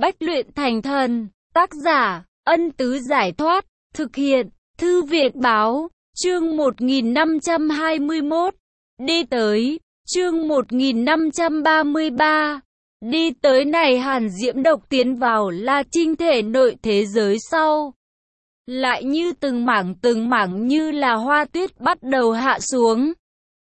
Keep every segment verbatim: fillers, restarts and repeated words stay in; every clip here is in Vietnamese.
Bách luyện thành thần. Tác giả, Ân Tứ Giải Thoát. Thực hiện, Thư viện Báo. Chương một nghìn năm trăm hai mươi mốt. Đi tới. Chương một nghìn năm trăm ba mươi ba. Đi tới này Hàn Diễm Độc tiến vào La Trinh thể nội thế giới sau. Lại như từng mảng từng mảng như là hoa tuyết bắt đầu hạ xuống.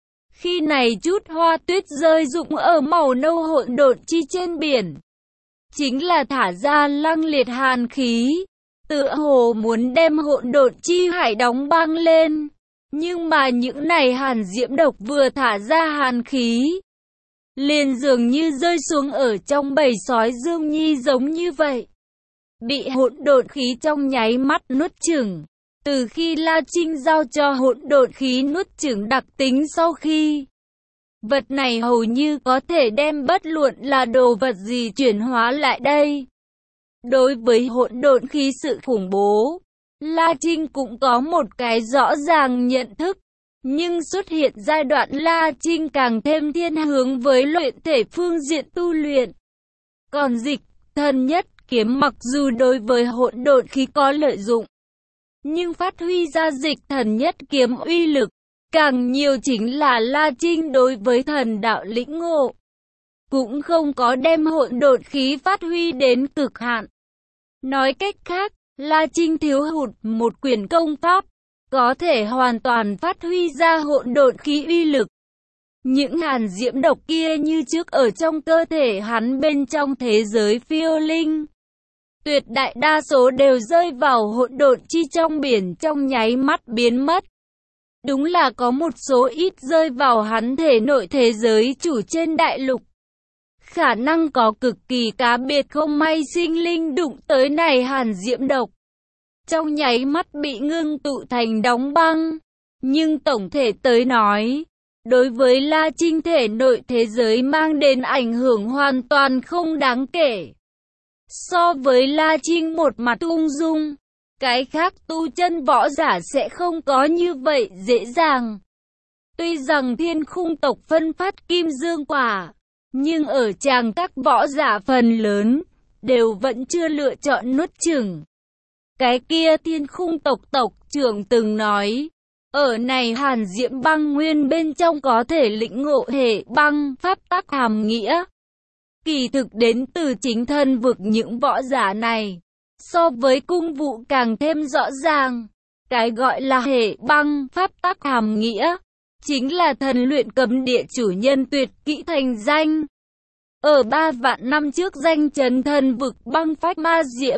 Khi này chút hoa tuyết rơi rụng ở màu nâu hỗn độn chi trên biển. Chính là thả ra lăng liệt hàn khí. Tựa hồ muốn đem hỗn độn chi hải đóng băng lên. Nhưng mà những này Hàn Diễm Độc vừa thả ra hàn khí, liền dường như rơi xuống ở trong bầy sói Dương Nhi giống như vậy. Bị hỗn độn khí trong nháy mắt nuốt chửng. Từ khi La Trinh giao cho hỗn độn khí nuốt chửng đặc tính sau khi, vật này hầu như có thể đem bất luận là đồ vật gì chuyển hóa lại đây. Đối với hỗn độn khí sự khủng bố, La Trinh cũng có một cái rõ ràng nhận thức. Nhưng xuất hiện giai đoạn La Trinh càng thêm thiên hướng với luyện thể phương diện tu luyện. Còn dịch thần nhất kiếm mặc dù đối với hỗn độn khí có lợi dụng, nhưng phát huy ra dịch thần nhất kiếm uy lực, càng nhiều chính là La Trinh đối với thần đạo lĩnh ngộ. Cũng không có đem hỗn độn khí phát huy đến cực hạn. Nói cách khác, La Trinh thiếu hụt một quyền công pháp, có thể hoàn toàn phát huy ra hỗn độn khí uy lực. Những hàn diễm độc kia như trước ở trong cơ thể hắn bên trong thế giới phiêu linh. Tuyệt đại đa số đều rơi vào hỗn độn chi trong biển trong nháy mắt biến mất. Đúng là có một số ít rơi vào hắn thể nội thế giới chủ trên đại lục. Khả năng có cực kỳ cá biệt không may sinh linh đụng tới này hàn diễm độc, trong nháy mắt bị ngưng tụ thành đóng băng. Nhưng tổng thể tới nói, đối với La Trinh thể nội thế giới mang đến ảnh hưởng hoàn toàn không đáng kể. So với La Trinh một mặt ung dung, cái khác tu chân võ giả sẽ không có như vậy dễ dàng. Tuy rằng Thiên Khung tộc phân phát kim dương quả, nhưng ở tràng các võ giả phần lớn đều vẫn chưa lựa chọn nuốt chửng. Cái kia Thiên Khung tộc tộc trưởng từng nói, ở này hàn diễm băng nguyên bên trong có thể lĩnh ngộ hệ băng pháp tắc hàm nghĩa. Kỳ thực đến từ chính thân vực những võ giả này, so với cung vụ càng thêm rõ ràng. Cái gọi là hệ băng pháp tắc hàm nghĩa, chính là thần luyện cấm địa chủ nhân tuyệt kỹ thành danh. Ở ba vạn năm trước danh chấn thần vực băng phách ma diễm.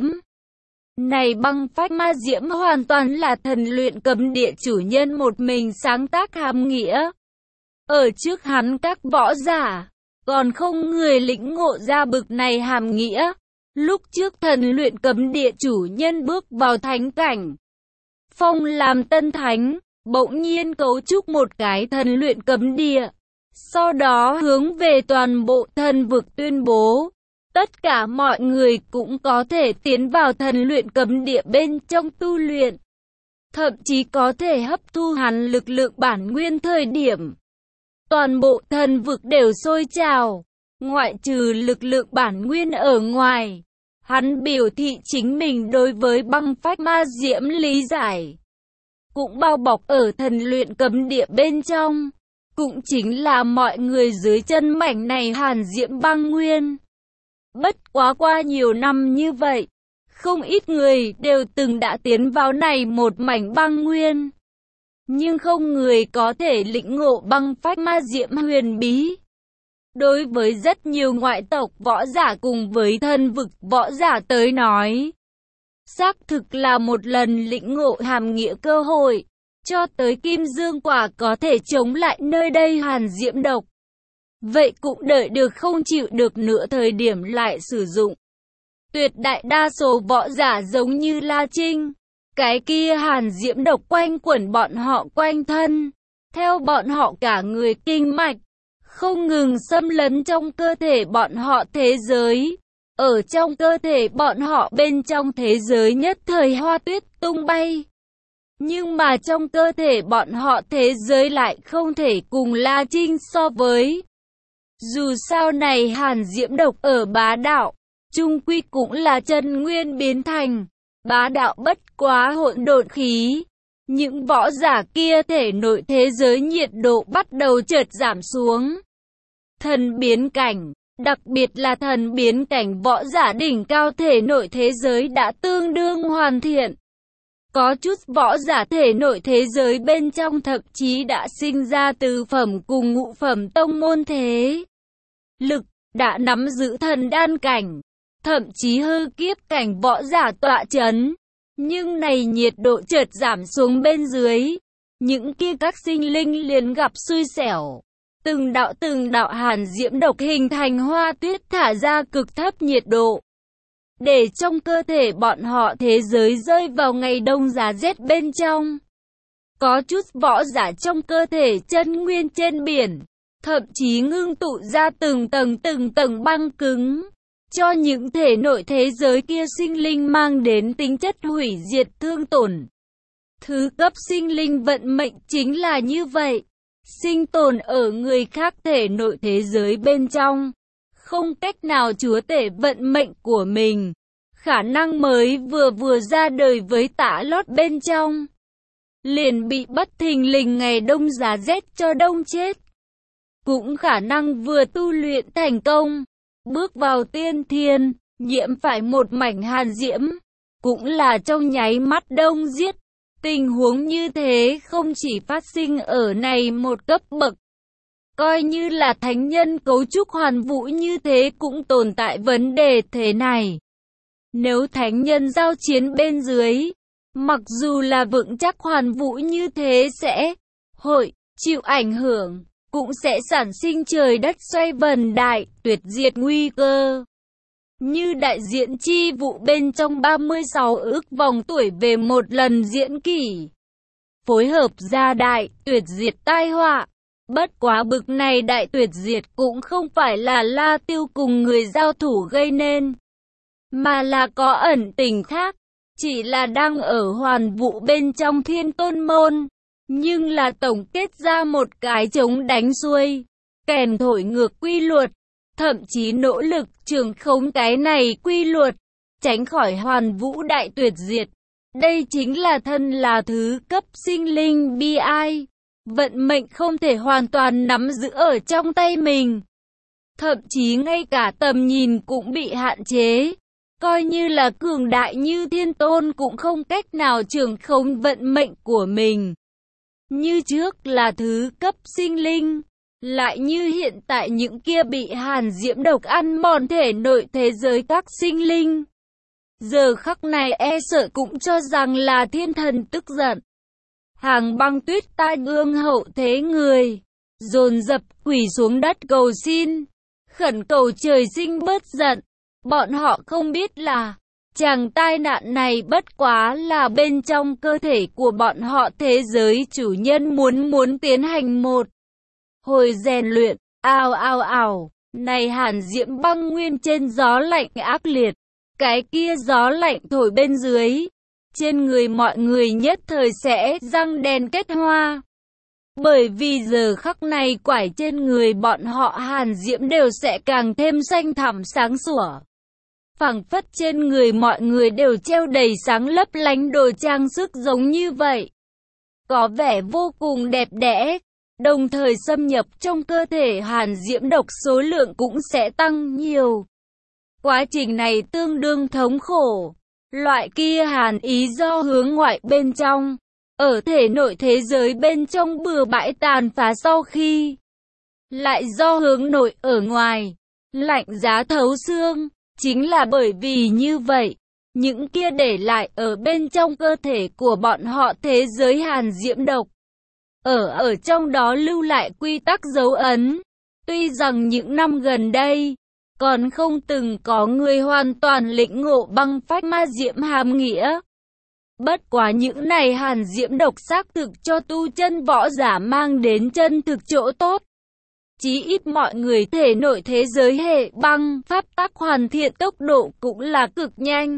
Này băng phách ma diễm hoàn toàn là thần luyện cấm địa chủ nhân một mình sáng tác hàm nghĩa. Ở trước hắn các võ giả, còn không người lĩnh ngộ ra bực này hàm nghĩa. Lúc trước thần luyện cấm địa chủ nhân bước vào thánh cảnh, phong làm tân thánh, bỗng nhiên cấu trúc một cái thần luyện cấm địa. Sau đó hướng về toàn bộ thần vực tuyên bố, tất cả mọi người cũng có thể tiến vào thần luyện cấm địa bên trong tu luyện. Thậm chí có thể hấp thu hắn lực lượng bản nguyên thời điểm. Toàn bộ thần vực đều sôi trào, ngoại trừ lực lượng bản nguyên ở ngoài. Hắn biểu thị chính mình đối với băng phách ma diễm lý giải, cũng bao bọc ở thần luyện cấm địa bên trong. Cũng chính là mọi người dưới chân mảnh này hàn diễm băng nguyên. Bất quá qua nhiều năm như vậy, không ít người đều từng đã tiến vào này một mảnh băng nguyên. Nhưng không người có thể lĩnh ngộ băng phách ma diễm huyền bí. Đối với rất nhiều ngoại tộc võ giả cùng với thân vực võ giả tới nói, xác thực là một lần lĩnh ngộ hàm nghĩa cơ hội. Cho tới kim dương quả có thể chống lại nơi đây hàn diễm độc, vậy cũng đợi được không chịu được nữa thời điểm lại sử dụng. Tuyệt đại đa số võ giả giống như La Trinh, cái kia hàn diễm độc quanh quẩn bọn họ quanh thân, theo bọn họ cả người kinh mạch, không ngừng xâm lấn trong cơ thể bọn họ thế giới. Ở trong cơ thể bọn họ bên trong thế giới nhất thời hoa tuyết tung bay. Nhưng mà trong cơ thể bọn họ thế giới lại không thể cùng La Trinh so với. Dù sao này hàn diễm độc ở bá đạo, chung quy cũng là chân nguyên biến thành, bá đạo bất quá hỗn độn khí. Những võ giả kia thể nội thế giới nhiệt độ bắt đầu chợt giảm xuống. Thần biến cảnh, đặc biệt là thần biến cảnh võ giả đỉnh cao thể nội thế giới đã tương đương hoàn thiện. Có chút võ giả thể nội thế giới bên trong thậm chí đã sinh ra tứ phẩm cùng ngũ phẩm tông môn thế lực, đã nắm giữ thần đan cảnh, thậm chí hư kiếp cảnh võ giả tọa chấn. Nhưng này nhiệt độ chợt giảm xuống bên dưới, những kia các sinh linh liền gặp xui xẻo. Từng đạo từng đạo hàn diễm độc hình thành hoa tuyết thả ra cực thấp nhiệt độ, để trong cơ thể bọn họ thế giới rơi vào ngày đông giá rét bên trong. Có chút võ giả trong cơ thể chân nguyên trên biển, thậm chí ngưng tụ ra từng tầng từng tầng băng cứng, cho những thể nội thế giới kia sinh linh mang đến tính chất hủy diệt thương tổn. Thứ cấp sinh linh vận mệnh chính là như vậy, sinh tồn ở người khác thể nội thế giới bên trong, không cách nào chúa tể vận mệnh của mình. Khả năng mới vừa vừa ra đời với tã lót bên trong, liền bị bất thình lình ngày đông giá rét cho đông chết. Cũng khả năng vừa tu luyện thành công, bước vào tiên thiên, nhiễm phải một mảnh hàn diễm, cũng là trong nháy mắt đông giết. Tình huống như thế không chỉ phát sinh ở này một cấp bậc, coi như là thánh nhân cấu trúc hoàn vũ như thế cũng tồn tại vấn đề thế này. Nếu thánh nhân giao chiến bên dưới, mặc dù là vững chắc hoàn vũ như thế sẽ hội chịu ảnh hưởng, cũng sẽ sản sinh trời đất xoay vần đại, tuyệt diệt nguy cơ. Như đại diện chi vụ bên trong ba mươi sáu ức vòng tuổi về một lần diễn kỷ, phối hợp ra đại, tuyệt diệt tai họa. Bất quá bực này đại tuyệt diệt cũng không phải là La Tiêu cùng người giao thủ gây nên, mà là có ẩn tình khác, chỉ là đang ở hoàn vũ bên trong thiên tôn môn, nhưng là tổng kết ra một cái chống đánh xuôi, kèn thổi ngược quy luật, thậm chí nỗ lực trường khống cái này quy luật, tránh khỏi hoàn vũ đại tuyệt diệt. Đây chính là thân là thứ cấp sinh linh bi ai, vận mệnh không thể hoàn toàn nắm giữ ở trong tay mình, thậm chí ngay cả tầm nhìn cũng bị hạn chế. Coi như là cường đại như thiên tôn cũng không cách nào trường khống vận mệnh của mình. Như trước là thứ cấp sinh linh, lại như hiện tại những kia bị hàn diễm độc ăn mòn thể nội thế giới các sinh linh. Giờ khắc này e sợ cũng cho rằng là thiên thần tức giận. Hàng băng tuyết tai ương hậu thế người, dồn dập quỳ xuống đất cầu xin, khẩn cầu trời sinh bớt giận. Bọn họ không biết là, chàng tai nạn này bất quá là bên trong cơ thể của bọn họ thế giới chủ nhân muốn muốn tiến hành một hồi rèn luyện. Ao ao ào, này hàn diễm băng nguyên trên gió lạnh ác liệt, cái kia gió lạnh thổi bên dưới, trên người mọi người nhất thời sẽ răng đèn kết hoa. Bởi vì giờ khắc này quải trên người bọn họ hàn diễm đều sẽ càng thêm xanh thẳm sáng sủa. Phảng phất trên người mọi người đều treo đầy sáng lấp lánh đồ trang sức giống như vậy, có vẻ vô cùng đẹp đẽ. Đồng thời xâm nhập trong cơ thể hàn diễm độc số lượng cũng sẽ tăng nhiều. Quá trình này tương đương thống khổ. Loại kia hàn ý do hướng ngoại bên trong, ở thể nội thế giới bên trong bừa bãi tàn phá sau khi, lại do hướng nội ở ngoài, lạnh giá thấu xương. Chính là bởi vì như vậy, những kia để lại ở bên trong cơ thể của bọn họ thế giới hàn diễm độc, ở ở trong đó lưu lại quy tắc dấu ấn. Tuy rằng những năm gần đây, còn không từng có người hoàn toàn lĩnh ngộ băng phách ma diễm hàm nghĩa. Bất quá những này hàn diễm độc xác thực cho tu chân võ giả mang đến chân thực chỗ tốt. Chí ít mọi người thể nội thế giới hệ băng pháp tắc hoàn thiện tốc độ cũng là cực nhanh.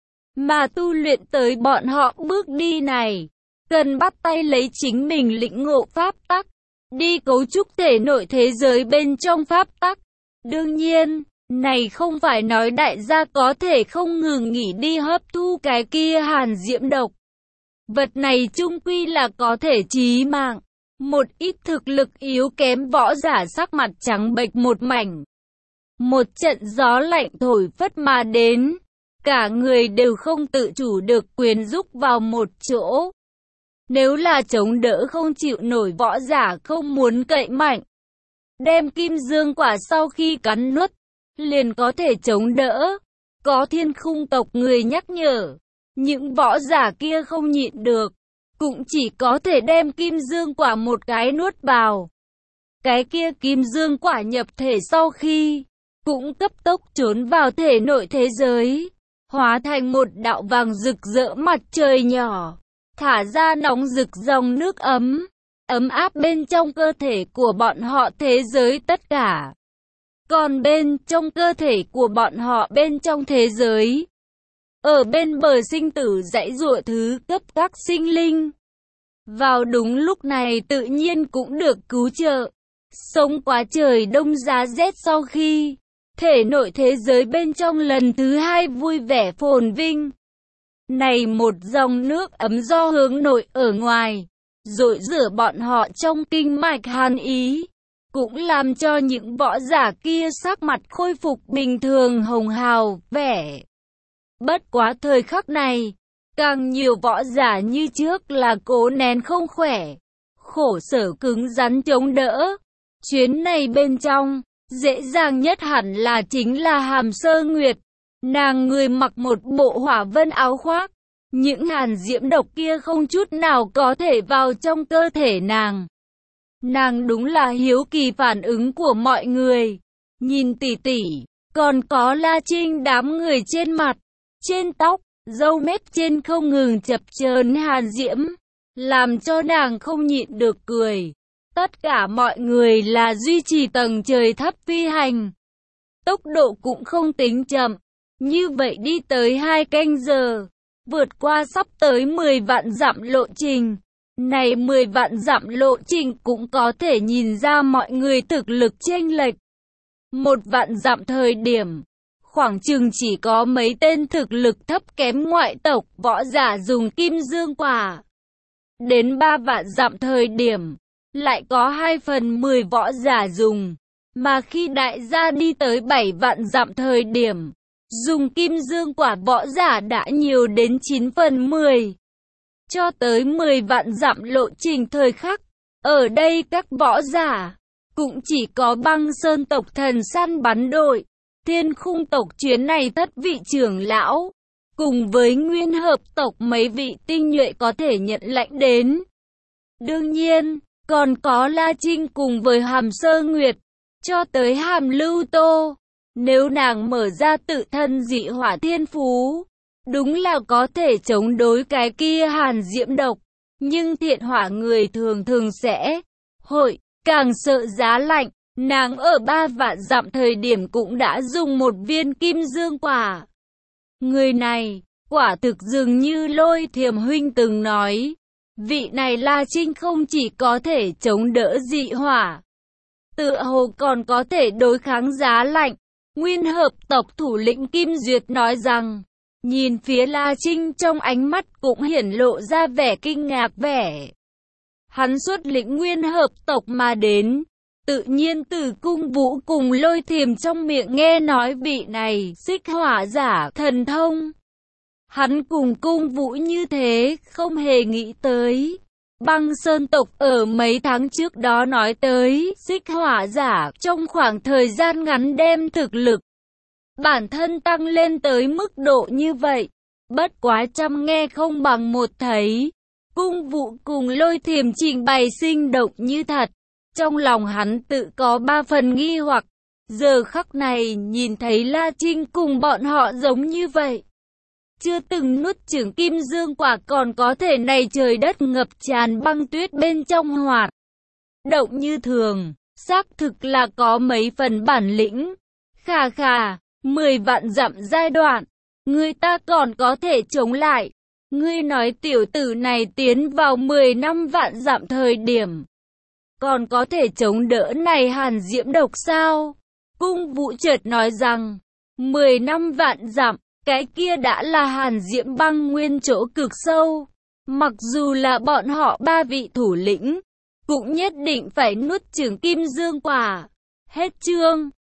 Mà tu luyện tới bọn họ bước đi này, cần bắt tay lấy chính mình lĩnh ngộ pháp tắc, đi cấu trúc thể nội thế giới bên trong pháp tắc. Đương nhiên, Này không phải nói đại gia có thể không ngừng nghỉ đi hấp thu cái kia hàn diễm độc. Vật này chung quy là có thể chí mạng. Một ít thực lực yếu kém võ giả sắc mặt trắng bệch một mảnh. Một trận gió lạnh thổi phất mà đến. Cả người đều không tự chủ được quyến rúc vào một chỗ. Nếu là chống đỡ không chịu nổi võ giả không muốn cậy mạnh. Đem kim dương quả sau khi cắn nuốt, liền có thể chống đỡ. Có thiên khung tộc người nhắc nhở. Những võ giả kia không nhịn được. Cũng chỉ có thể đem kim dương quả một cái nuốt vào. Cái kia kim dương quả nhập thể sau khi, cũng cấp tốc trốn vào thể nội thế giới. Hóa thành một đạo vàng rực rỡ mặt trời nhỏ. Thả ra nóng rực dòng nước ấm. Ấm áp bên trong cơ thể của bọn họ thế giới tất cả. Còn bên trong cơ thể của bọn họ bên trong thế giới. Ở bên bờ sinh tử dãy giụa thứ cấp các sinh linh. Vào đúng lúc này tự nhiên cũng được cứu trợ. Sống quá trời đông giá rét sau khi thể nội thế giới bên trong lần thứ hai vui vẻ phồn vinh. Này một dòng nước ấm do hướng nội ở ngoài, rội rửa bọn họ trong kinh mạch hàn ý. Cũng làm cho những võ giả kia sắc mặt khôi phục bình thường hồng hào, vẻ. Bất quá thời khắc này, càng nhiều võ giả như trước là cố nén không khỏe, khổ sở cứng rắn chống đỡ. Chuyến này bên trong, dễ dàng nhất hẳn là chính là Hàm Sơ Nguyệt. Nàng người mặc một bộ hỏa vân áo khoác, những hàn diễm độc kia không chút nào có thể vào trong cơ thể nàng. Nàng đúng là hiếu kỳ phản ứng của mọi người. Nhìn tỉ tỉ, còn có La Trinh đám người trên mặt, trên tóc, râu mép trên không ngừng chập chờn hàn diễm, làm cho nàng không nhịn được cười. Tất cả mọi người là duy trì tầng trời thấp phi hành. Tốc độ cũng không tính chậm. Như vậy đi tới hai canh giờ, vượt qua sắp tới mười vạn dặm lộ trình. Này mười vạn dặm lộ trình cũng có thể nhìn ra mọi người thực lực chênh lệch. Một vạn dặm thời điểm, khoảng chừng chỉ có mấy tên thực lực thấp kém ngoại tộc võ giả dùng kim dương quả. Đến ba vạn dặm thời điểm, lại có hai phần mười võ giả dùng. Mà khi đại gia đi tới bảy vạn dặm thời điểm, dùng kim dương quả võ giả đã nhiều đến chín phần mười. Cho tới mười vạn dặm lộ trình thời khắc, ở đây các võ giả, cũng chỉ có băng sơn tộc thần săn bắn đội, thiên khung tộc chuyến này thất vị trưởng lão, cùng với nguyên hợp tộc mấy vị tinh nhuệ có thể nhận lệnh đến. Đương nhiên, còn có La Trinh cùng với Hàm Sơ Nguyệt, cho tới Hàm Lưu Tô. Nếu nàng mở ra tự thân dị hỏa thiên phú, đúng là có thể chống đối cái kia hàn diễm độc. Nhưng thiện hỏa người thường thường sẽ hội càng sợ giá lạnh. Nàng ở ba vạn dặm thời điểm cũng đã dùng một viên kim dương quả. Người này, quả thực dường như Lôi Thiềm huynh từng nói. Vị này La Trinh không chỉ có thể chống đỡ dị hỏa, tựa hồ còn có thể đối kháng giá lạnh. Nguyên hợp tộc thủ lĩnh Kim Duyệt nói rằng, nhìn phía La Trinh trong ánh mắt cũng hiển lộ ra vẻ kinh ngạc vẻ. Hắn xuất lĩnh nguyên hợp tộc mà đến, tự nhiên từ Cung Vũ cùng Lôi Thiềm trong miệng nghe nói vị này xích hỏa giả thần thông. Hắn cùng Cung Vũ như thế, không hề nghĩ tới. Băng Sơn tộc ở mấy tháng trước đó nói tới xích hỏa giả trong khoảng thời gian ngắn đem thực lực bản thân tăng lên tới mức độ như vậy. Bất quá trăm nghe không bằng một thấy. Cung Vũ cùng Lôi Thiềm trình bày sinh động như thật. Trong lòng hắn tự có ba phần nghi hoặc. Giờ khắc này nhìn thấy La Trinh cùng bọn họ giống như vậy. Chưa từng nuốt chửng kim dương quả còn có thể này trời đất ngập tràn băng tuyết bên trong hoạt động như thường, xác thực là có mấy phần bản lĩnh. Khà khà, mười vạn dặm giai đoạn, người ta còn có thể chống lại. Ngươi nói tiểu tử này tiến vào mười năm vạn dặm thời điểm, còn có thể chống đỡ này hàn diễm độc sao? Cung Vũ chợt nói rằng, mười năm vạn dặm, cái kia đã là Hàn Diễm Băng Nguyên chỗ cực sâu. Mặc dù là bọn họ ba vị thủ lĩnh, cũng nhất định phải nuốt chửng Kim Dương Quả. Hết chương.